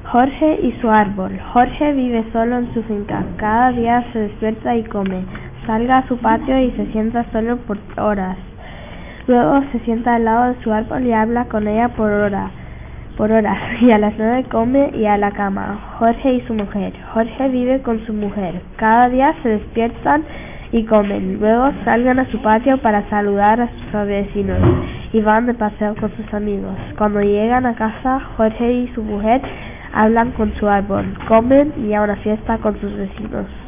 Jorge y su árbol. Jorge vive solo en su finca. Cada día se despierta y come. Salga a su patio y se sienta solo por horas. Luego se sienta al lado de su árbol y habla con ella por horas. Y a las 9 come y a la cama. Jorge y su mujer. Jorge vive con su mujer. Cada día se despiertan y comen. Luego salgan a su patio para saludar a sus vecinos y van de paseo con sus amigos. Cuando llegan a casa, Jorge y su mujer hablan con su árbol, comen y a una fiesta con sus vecinos.